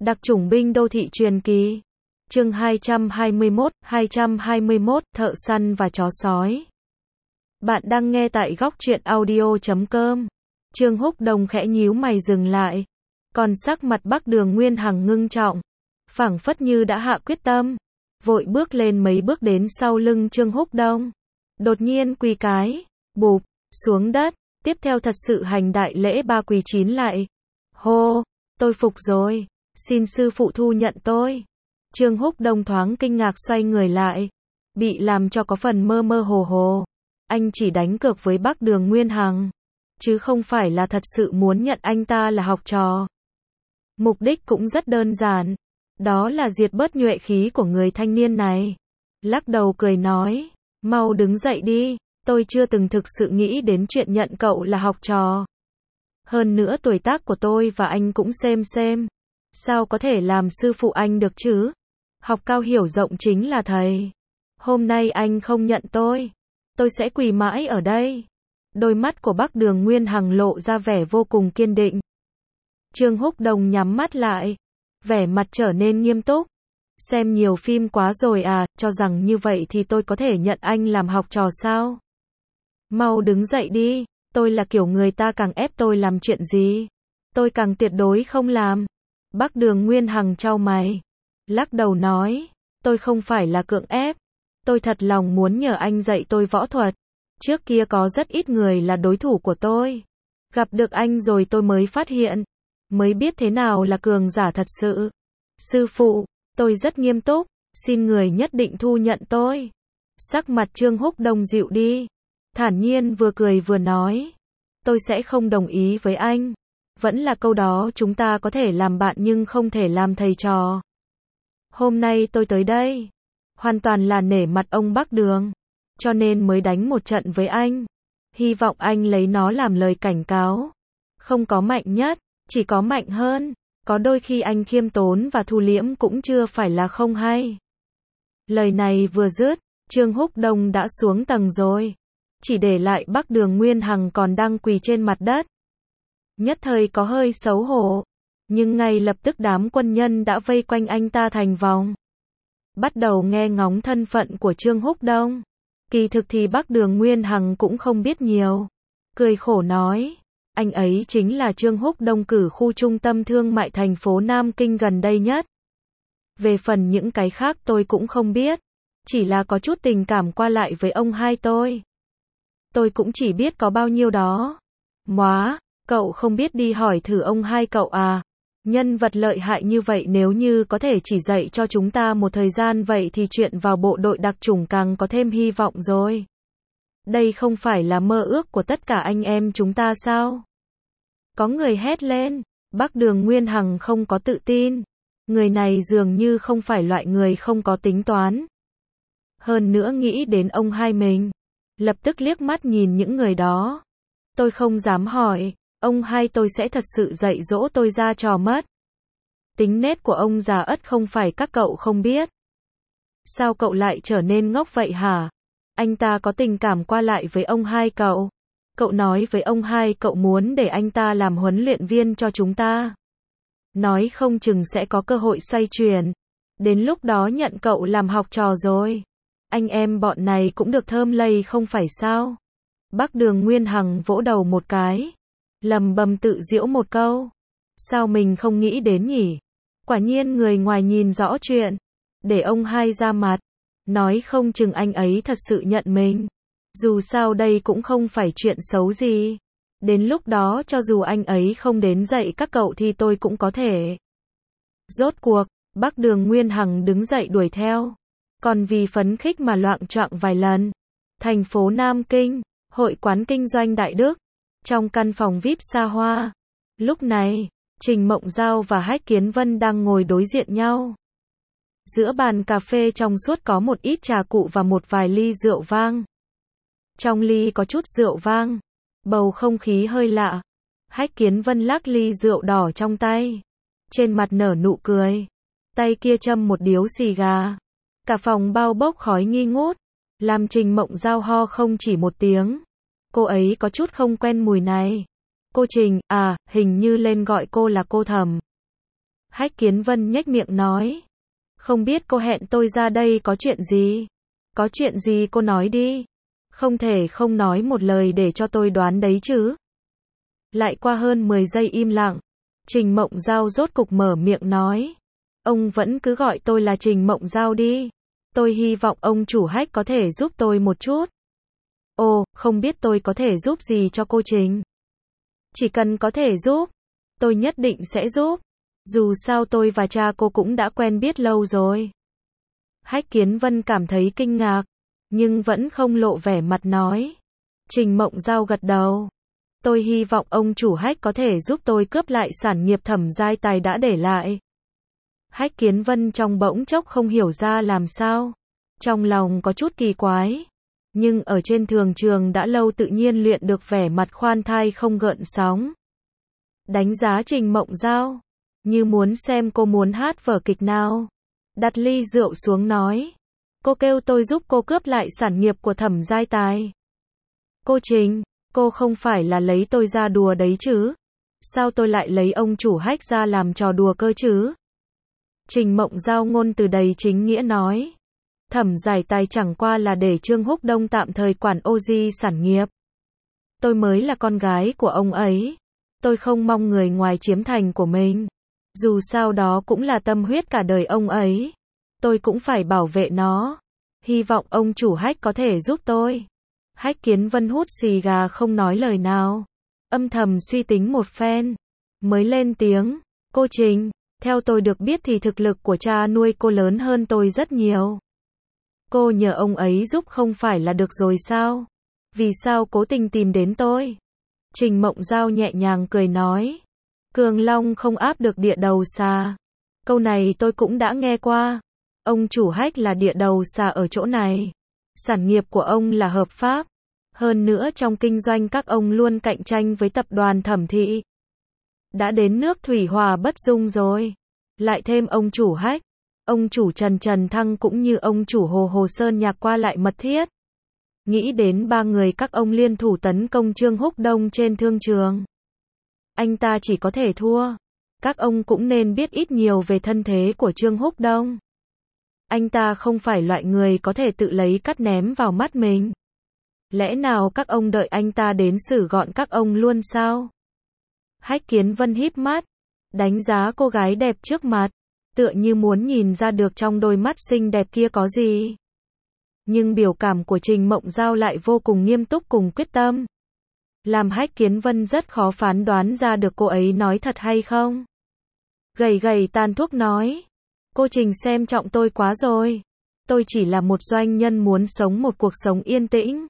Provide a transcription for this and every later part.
Đặc chủng binh đô thị truyền kỳ. Chương 221, thợ săn và chó sói. Bạn đang nghe tại góc truyện audio.com. Trương Húc Đồng khẽ nhíu mày dừng lại. Còn sắc mặt Bắc Đường Nguyên Hằng ngưng trọng, phảng phất như đã hạ quyết tâm, vội bước lên mấy bước đến sau lưng Trương Húc Đông. Đột nhiên quỳ cái, bụp, xuống đất, tiếp theo thật sự hành đại lễ ba quỳ chín lại. Hô, tôi phục rồi, xin sư phụ thu nhận tôi. Trương Húc Đông thoáng kinh ngạc xoay người lại, bị làm cho có phần mơ mơ hồ hồ. Anh chỉ đánh cược với Bắc Đường Nguyên Hằng, chứ không phải là thật sự muốn nhận anh ta là học trò. Mục đích cũng rất đơn giản, đó là diệt bớt nhuệ khí của người thanh niên này. Lắc đầu cười nói, mau đứng dậy đi, tôi chưa từng thực sự nghĩ đến chuyện nhận cậu là học trò. Hơn nữa tuổi tác của tôi và anh cũng xem, sao có thể làm sư phụ anh được chứ? Học cao hiểu rộng chính là thầy. Hôm nay anh không nhận tôi sẽ quỳ mãi ở đây. Đôi mắt của Bắc Đường Nguyên Hằng lộ ra vẻ vô cùng kiên định. Trương Húc Đồng nhắm mắt lại, vẻ mặt trở nên nghiêm túc. Xem nhiều phim quá rồi à, cho rằng như vậy thì tôi có thể nhận anh làm học trò sao? Mau đứng dậy đi, tôi là kiểu người ta càng ép tôi làm chuyện gì, tôi càng tuyệt đối không làm. Bắc Đường Nguyên Hằng chau mày, lắc đầu nói, tôi không phải là cưỡng ép, tôi thật lòng muốn nhờ anh dạy tôi võ thuật. Trước kia có rất ít người là đối thủ của tôi. Gặp được anh rồi tôi mới phát hiện, mới biết thế nào là cường giả thật sự. Sư phụ, tôi rất nghiêm túc, xin người nhất định thu nhận tôi. Sắc mặt Trương Húc Đông dịu đi, thản nhiên vừa cười vừa nói, tôi sẽ không đồng ý với anh. Vẫn là câu đó, chúng ta có thể làm bạn nhưng không thể làm thầy trò. Hôm nay tôi tới đây, hoàn toàn là nể mặt ông Bắc Đường, cho nên mới đánh một trận với anh. Hy vọng anh lấy nó làm lời cảnh cáo. Không có mạnh nhất, chỉ có mạnh hơn. Có đôi khi anh khiêm tốn và thu liễm cũng chưa phải là không hay. Lời này vừa dứt, Trương Húc Đông đã xuống tầng rồi, chỉ để lại Bắc Đường Nguyên Hằng còn đang quỳ trên mặt đất. Nhất thời có hơi xấu hổ, nhưng ngay lập tức đám quân nhân đã vây quanh anh ta thành vòng, bắt đầu nghe ngóng thân phận của Trương Húc Đông. Kỳ thực thì Bắc Đường Nguyên Hằng cũng không biết nhiều, cười khổ nói, anh ấy chính là Trương Húc Đông cử khu trung tâm thương mại thành phố Nam Kinh gần đây nhất. Về phần những cái khác tôi cũng không biết, chỉ là có chút tình cảm qua lại với ông hai tôi cũng chỉ biết có bao nhiêu đó. Móa, cậu không biết đi hỏi thử ông hai cậu à? Nhân vật lợi hại như vậy nếu như có thể chỉ dạy cho chúng ta một thời gian vậy thì chuyện vào bộ đội đặc chủng càng có thêm hy vọng rồi. Đây không phải là mơ ước của tất cả anh em chúng ta sao? Có người hét lên. Bắc Đường Nguyên Hằng không có tự tin. Người này dường như không phải loại người không có tính toán. Hơn nữa nghĩ đến ông hai mình, lập tức liếc mắt nhìn những người đó. Tôi không dám hỏi, ông hai tôi sẽ thật sự dạy dỗ tôi ra trò mất. Tính nết của ông già ất không phải các cậu không biết. Sao cậu lại trở nên ngốc vậy hả? Anh ta có tình cảm qua lại với ông hai cậu. Cậu nói với ông hai cậu muốn để anh ta làm huấn luyện viên cho chúng ta. Nói không chừng sẽ có cơ hội xoay chuyển. Đến lúc đó nhận cậu làm học trò rồi. Anh em bọn này cũng được thơm lây không phải sao? Bắc Đường Nguyên Hằng vỗ đầu một cái, lầm bầm tự giễu một câu. Sao mình không nghĩ đến nhỉ? Quả nhiên người ngoài nhìn rõ chuyện. Để ông hai ra mặt, nói không chừng anh ấy thật sự nhận mình. Dù sao đây cũng không phải chuyện xấu gì. Đến lúc đó cho dù anh ấy không đến dạy các cậu thì tôi cũng có thể. Rốt cuộc, Bắc Đường Nguyên Hằng đứng dậy đuổi theo. Còn vì phấn khích mà loạng choạng vài lần. Thành phố Nam Kinh, hội quán kinh doanh Đại Đức. Trong căn phòng VIP xa hoa. Lúc này, Trình Mộng Giao và Hách Kiến Vân đang ngồi đối diện nhau. Giữa bàn cà phê trong suốt có một ít trà cụ và một vài ly rượu vang. Trong ly có chút rượu vang, bầu không khí hơi lạ. Hách Kiến Vân lắc ly rượu đỏ trong tay, trên mặt nở nụ cười, tay kia châm một điếu xì gà. Cả phòng bao bốc khói nghi ngút, làm Trình Mộng Giao ho không chỉ một tiếng. Cô ấy có chút không quen mùi này. Cô Trình, à, hình như lên gọi cô là cô Thẩm. Hách Kiến Vân nhếch miệng nói. Không biết cô hẹn tôi ra đây có chuyện gì? Có chuyện gì cô nói đi. Không thể không nói một lời để cho tôi đoán đấy chứ. Lại qua hơn 10 giây im lặng. Trình Mộng Giao rốt cục mở miệng nói. Ông vẫn cứ gọi tôi là Trình Mộng Giao đi. Tôi hy vọng ông chủ Hách có thể giúp tôi một chút. Ồ, không biết tôi có thể giúp gì cho cô Trình. Chỉ cần có thể giúp, tôi nhất định sẽ giúp. Dù sao tôi và cha cô cũng đã quen biết lâu rồi. Hách Kiến Vân cảm thấy kinh ngạc, nhưng vẫn không lộ vẻ mặt nói. Trình Mộng Giao gật đầu. Tôi hy vọng ông chủ Hách có thể giúp tôi cướp lại sản nghiệp Thẩm Giai Tài đã để lại. Hách Kiến Vân trong bỗng chốc không hiểu ra làm sao. Trong lòng có chút kỳ quái. Nhưng ở trên thường trường đã lâu tự nhiên luyện được vẻ mặt khoan thai không gợn sóng. Đánh giá Trình Mộng Giao. Như muốn xem cô muốn hát vở kịch nào. Đặt ly rượu xuống nói. Cô kêu tôi giúp cô cướp lại sản nghiệp của Thẩm Giai Tài. Cô Trình, cô không phải là lấy tôi ra đùa đấy chứ? Sao tôi lại lấy ông chủ Hách ra làm trò đùa cơ chứ? Trình Mộng Giao ngôn từ đầy chính nghĩa nói. Thẩm Giai Tài chẳng qua là để Trương Húc Đông tạm thời quản ô di sản nghiệp. Tôi mới là con gái của ông ấy. Tôi không mong người ngoài chiếm thành của mình. Dù sao đó cũng là tâm huyết cả đời ông ấy. Tôi cũng phải bảo vệ nó. Hy vọng ông chủ Hách có thể giúp tôi. Hách Kiến Vân hút xì gà không nói lời nào. Âm thầm suy tính một phen. Mới lên tiếng. Cô Trình, theo tôi được biết thì thực lực của cha nuôi cô lớn hơn tôi rất nhiều. Cô nhờ ông ấy giúp không phải là được rồi sao? Vì sao cố tình tìm đến tôi? Trình Mộng Giao nhẹ nhàng cười nói. Cường Long không áp được địa đầu xà. Câu này tôi cũng đã nghe qua. Ông chủ Hách là địa đầu xà ở chỗ này. Sản nghiệp của ông là hợp pháp. Hơn nữa trong kinh doanh các ông luôn cạnh tranh với tập đoàn Thẩm Thị. Đã đến nước thủy hòa bất dung rồi. Lại thêm ông chủ Hách. Ông chủ Trần Thăng cũng như ông chủ Hồ Sơn Nhạc qua lại mật thiết. Nghĩ đến ba người các ông liên thủ tấn công Trương Húc Đông trên thương trường. Anh ta chỉ có thể thua. Các ông cũng nên biết ít nhiều về thân thế của Trương Húc Đông. Anh ta không phải loại người có thể tự lấy cắt ném vào mắt mình. Lẽ nào các ông đợi anh ta đến xử gọn các ông luôn sao? Hách Kiến Vân híp mắt, đánh giá cô gái đẹp trước mặt, tựa như muốn nhìn ra được trong đôi mắt xinh đẹp kia có gì. Nhưng biểu cảm của Trình Mộng Giao lại vô cùng nghiêm túc cùng quyết tâm. Làm Hách Kiến Vân rất khó phán đoán ra được cô ấy nói thật hay không. Gầy gầy tàn thuốc nói. Cô Trình xem trọng tôi quá rồi. Tôi chỉ là một doanh nhân muốn sống một cuộc sống yên tĩnh.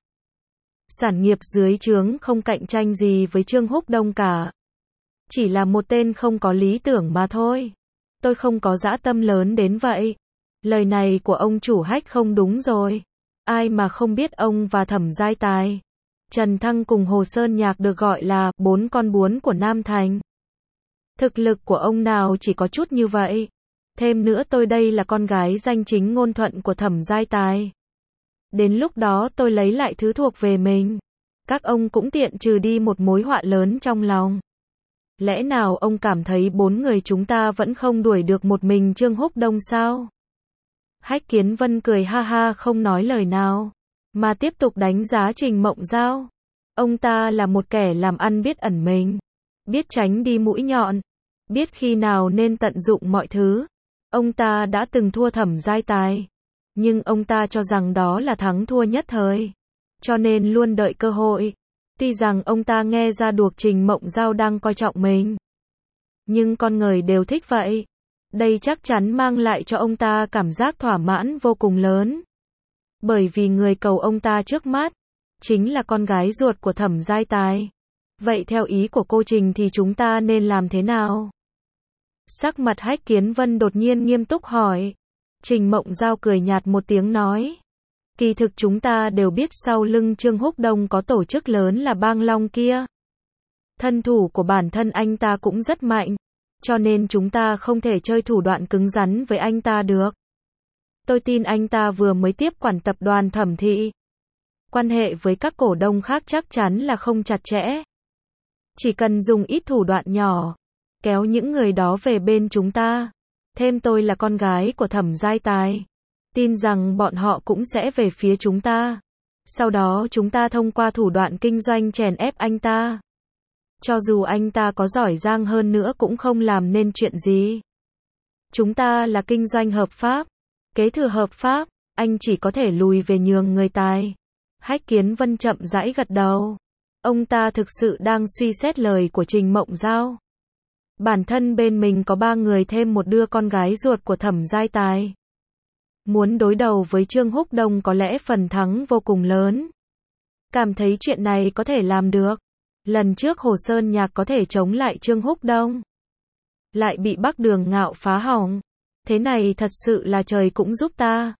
Sản nghiệp dưới trướng không cạnh tranh gì với Trương Húc Đông cả. Chỉ là một tên không có lý tưởng mà thôi. Tôi không có dã tâm lớn đến vậy. Lời này của ông chủ Hách không đúng rồi. Ai mà không biết ông và Thẩm Giai Tài, Trần Thăng cùng Hồ Sơn Nhạc được gọi là bốn con buôn của Nam Thành. Thực lực của ông nào chỉ có chút như vậy. Thêm nữa tôi đây là con gái danh chính ngôn thuận của Thẩm Giai Tài. Đến lúc đó tôi lấy lại thứ thuộc về mình. Các ông cũng tiện trừ đi một mối họa lớn trong lòng. Lẽ nào ông cảm thấy bốn người chúng ta vẫn không đuổi được một mình Trương Húc Đông sao? Hách Kiến Vân cười ha ha không nói lời nào, mà tiếp tục đánh giá Trình Mộng Giao. Ông ta là một kẻ làm ăn biết ẩn mình, biết tránh đi mũi nhọn, biết khi nào nên tận dụng mọi thứ. Ông ta đã từng thua Thẩm Giai Tài, nhưng ông ta cho rằng đó là thắng thua nhất thời, cho nên luôn đợi cơ hội. Tuy rằng ông ta nghe ra được Trình Mộng Giao đang coi trọng mình, nhưng con người đều thích vậy. Đây chắc chắn mang lại cho ông ta cảm giác thỏa mãn vô cùng lớn. Bởi vì người cầu ông ta trước mắt chính là con gái ruột của Thẩm Giai Tài. Vậy theo ý của cô Trình thì chúng ta nên làm thế nào? Sắc mặt Hách Kiến Vân đột nhiên nghiêm túc hỏi. Trình Mộng Giao cười nhạt một tiếng nói. Kỳ thực chúng ta đều biết sau lưng Trương Húc Đông có tổ chức lớn là Bang Long kia. Thân thủ của bản thân anh ta cũng rất mạnh, cho nên chúng ta không thể chơi thủ đoạn cứng rắn với anh ta được. Tôi tin anh ta vừa mới tiếp quản tập đoàn Thẩm Thị. Quan hệ với các cổ đông khác chắc chắn là không chặt chẽ. Chỉ cần dùng ít thủ đoạn nhỏ, kéo những người đó về bên chúng ta. Thêm tôi là con gái của Thẩm Giai Tài. Tin rằng bọn họ cũng sẽ về phía chúng ta. Sau đó chúng ta thông qua thủ đoạn kinh doanh chèn ép anh ta. Cho dù anh ta có giỏi giang hơn nữa cũng không làm nên chuyện gì. Chúng ta là kinh doanh hợp pháp, kế thừa hợp pháp, anh chỉ có thể lùi về nhường người Tài. Hách Kiến Vân chậm rãi gật đầu. Ông ta thực sự đang suy xét lời của Trình Mộng Giao. Bản thân bên mình có 3 người thêm một đứa con gái ruột của Thẩm Giai Tài. Muốn đối đầu với Trương Húc Đông có lẽ phần thắng vô cùng lớn. Cảm thấy chuyện này có thể làm được. Lần trước Hồ Sơn Nhạc có thể chống lại Trương Húc Đông. Lại bị Bắc Đường Ngạo phá hỏng. Thế này thật sự là trời cũng giúp ta.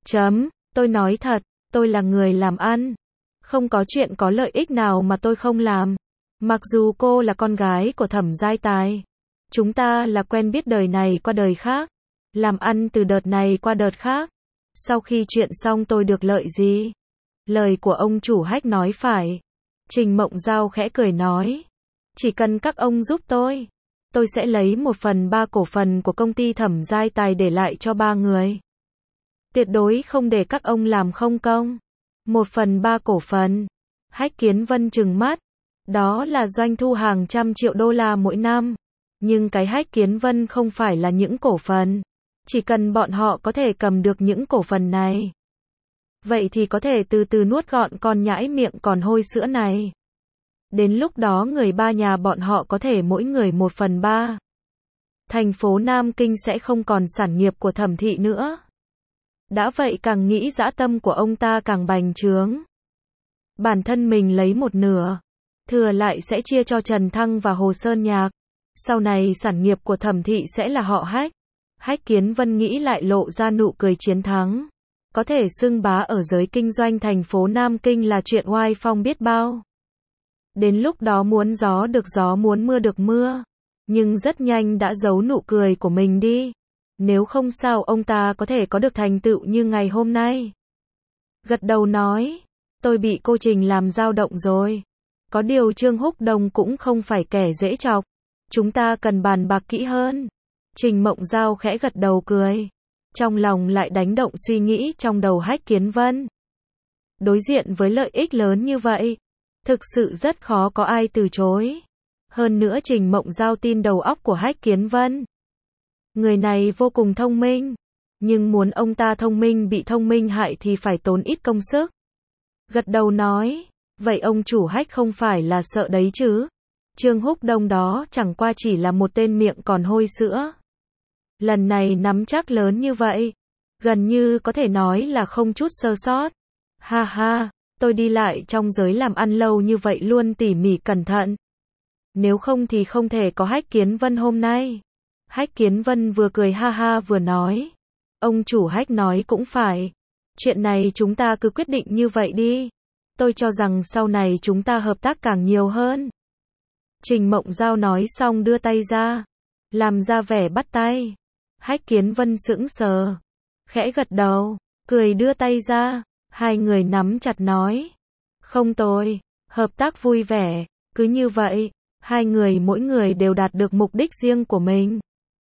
Tôi nói thật, tôi là người làm ăn. Không có chuyện có lợi ích nào mà tôi không làm. Mặc dù cô là con gái của Thẩm Giai Tài. Chúng ta là quen biết đời này qua đời khác. Làm ăn từ đợt này qua đợt khác. Sau khi chuyện xong tôi được lợi gì? Lời của ông chủ Hách nói phải. Trình Mộng Giao khẽ cười nói. Chỉ cần các ông giúp tôi sẽ lấy 1/3 cổ phần của công ty Thẩm Giai Tài để lại cho 3 người. Tuyệt đối không để các ông làm không công. 1/3 cổ phần. Hách Kiến Vân trừng mắt. Đó là doanh thu hàng trăm triệu đô la mỗi năm. Nhưng cái Hách Kiến Vân không phải là những cổ phần. Chỉ cần bọn họ có thể cầm được những cổ phần này. Vậy thì có thể từ từ nuốt gọn con nhãi miệng còn hôi sữa này. Đến lúc đó người 3 nhà bọn họ có thể mỗi người 1/3. Thành phố Nam Kinh sẽ không còn sản nghiệp của Thẩm thị nữa. Đã vậy càng nghĩ dã tâm của ông ta càng bành trướng. Bản thân mình lấy 1/2. Thừa lại sẽ chia cho Trần Thăng và Hồ Sơn Nhạc. Sau này sản nghiệp của Thẩm thị sẽ là họ Hách. Hách Kiến Vân nghĩ lại lộ ra nụ cười chiến thắng. Có thể xưng bá ở giới kinh doanh thành phố Nam Kinh là chuyện oai phong biết bao. Đến lúc đó muốn gió được gió muốn mưa được mưa. Nhưng rất nhanh đã giấu nụ cười của mình đi. Nếu không sao ông ta có thể có được thành tựu như ngày hôm nay. Gật đầu nói. Tôi bị cô Trình làm dao động rồi. Có điều Trương Húc Đông cũng không phải kẻ dễ chọc. Chúng ta cần bàn bạc kỹ hơn. Trình Mộng Giao khẽ gật đầu cười. Trong lòng lại đánh động suy nghĩ trong đầu Hách Kiến Vân. Đối diện với lợi ích lớn như vậy, thực sự rất khó có ai từ chối. Hơn nữa Trình Mộng Giao tin đầu óc của Hách Kiến Vân. Người này vô cùng thông minh. Nhưng muốn ông ta thông minh bị thông minh hại thì phải tốn ít công sức. Gật đầu nói. Vậy ông chủ Hách không phải là sợ đấy chứ? Trương Húc Đông đó chẳng qua chỉ là một tên miệng còn hôi sữa. Lần này nắm chắc lớn như vậy. Gần như có thể nói là không chút sơ sót. Ha ha, tôi đi lại trong giới làm ăn lâu như vậy luôn tỉ mỉ cẩn thận. Nếu không thì không thể có Hách Kiến Vân hôm nay. Hách Kiến Vân vừa cười ha ha vừa nói. Ông chủ Hách nói cũng phải. Chuyện này chúng ta cứ quyết định như vậy đi. Tôi cho rằng sau này chúng ta hợp tác càng nhiều hơn. Trình Mộng Giao nói xong đưa tay ra. Làm ra vẻ bắt tay. Hách Kiến Vân sững sờ. Khẽ gật đầu. Cười đưa tay ra. Hai người nắm chặt nói. Không tồi. Hợp tác vui vẻ. Cứ như vậy. Hai người mỗi người đều đạt được mục đích riêng của mình.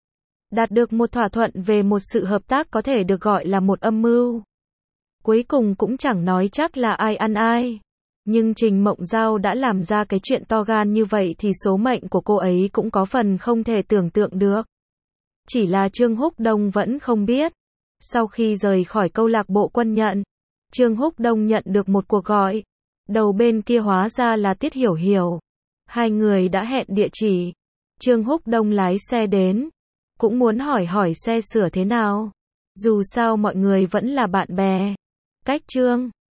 Đạt được một thỏa thuận về một sự hợp tác có thể được gọi là một âm mưu. Cuối cùng cũng chẳng nói chắc là ai ăn ai. Nhưng Trình Mộng Giao đã làm ra cái chuyện to gan như vậy thì số mệnh của cô ấy cũng có phần không thể tưởng tượng được. Chỉ là Trương Húc Đông vẫn không biết. Sau khi rời khỏi câu lạc bộ Quân Nhận, Trương Húc Đông nhận được một cuộc gọi. Đầu bên kia hóa ra là Tiết Hiểu Hiểu. Hai người đã hẹn địa chỉ. Trương Húc Đông lái xe đến. Cũng muốn hỏi xe sửa thế nào. Dù sao mọi người vẫn là bạn bè. Cách Trương